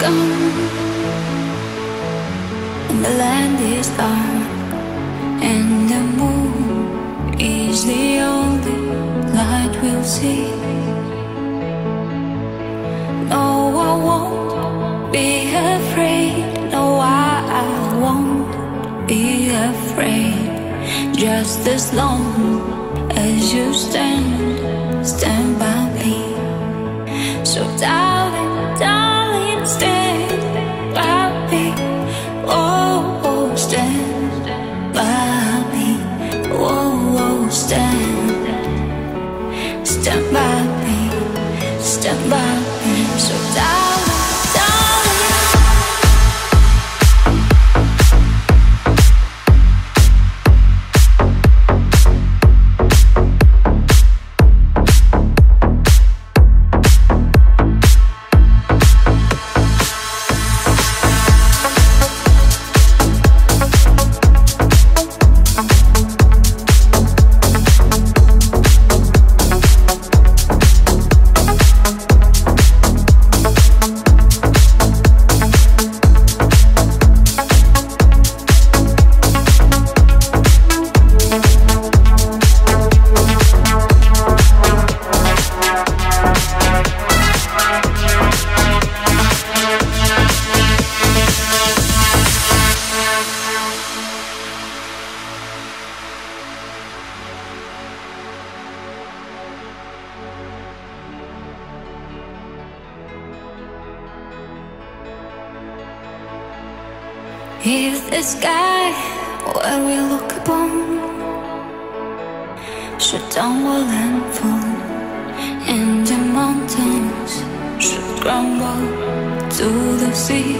gone and the land is dark, and the moon is the only light we'll see. No, I won't be afraid. No, I won't be afraid. Just as long as you stand by me. So darling, darling, stand by me. Oh, oh, stand by me. Oh, oh, stand by me. Stand by me. So darling, darling. If the sky where we look upon should tumble and fall, and the mountains should crumble to the sea,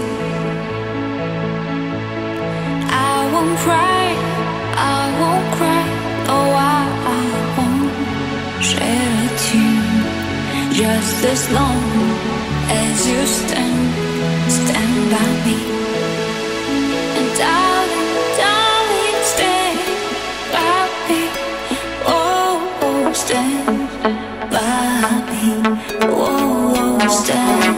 I won't cry, I won't cry. Oh, I won't shed a tear. Just as long as you stand by me. Darling, darling, stand by me. Oh, oh, stand by me. Oh, oh, stand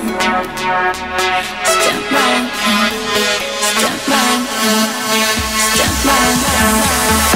by me. Stand by me. Stand by me.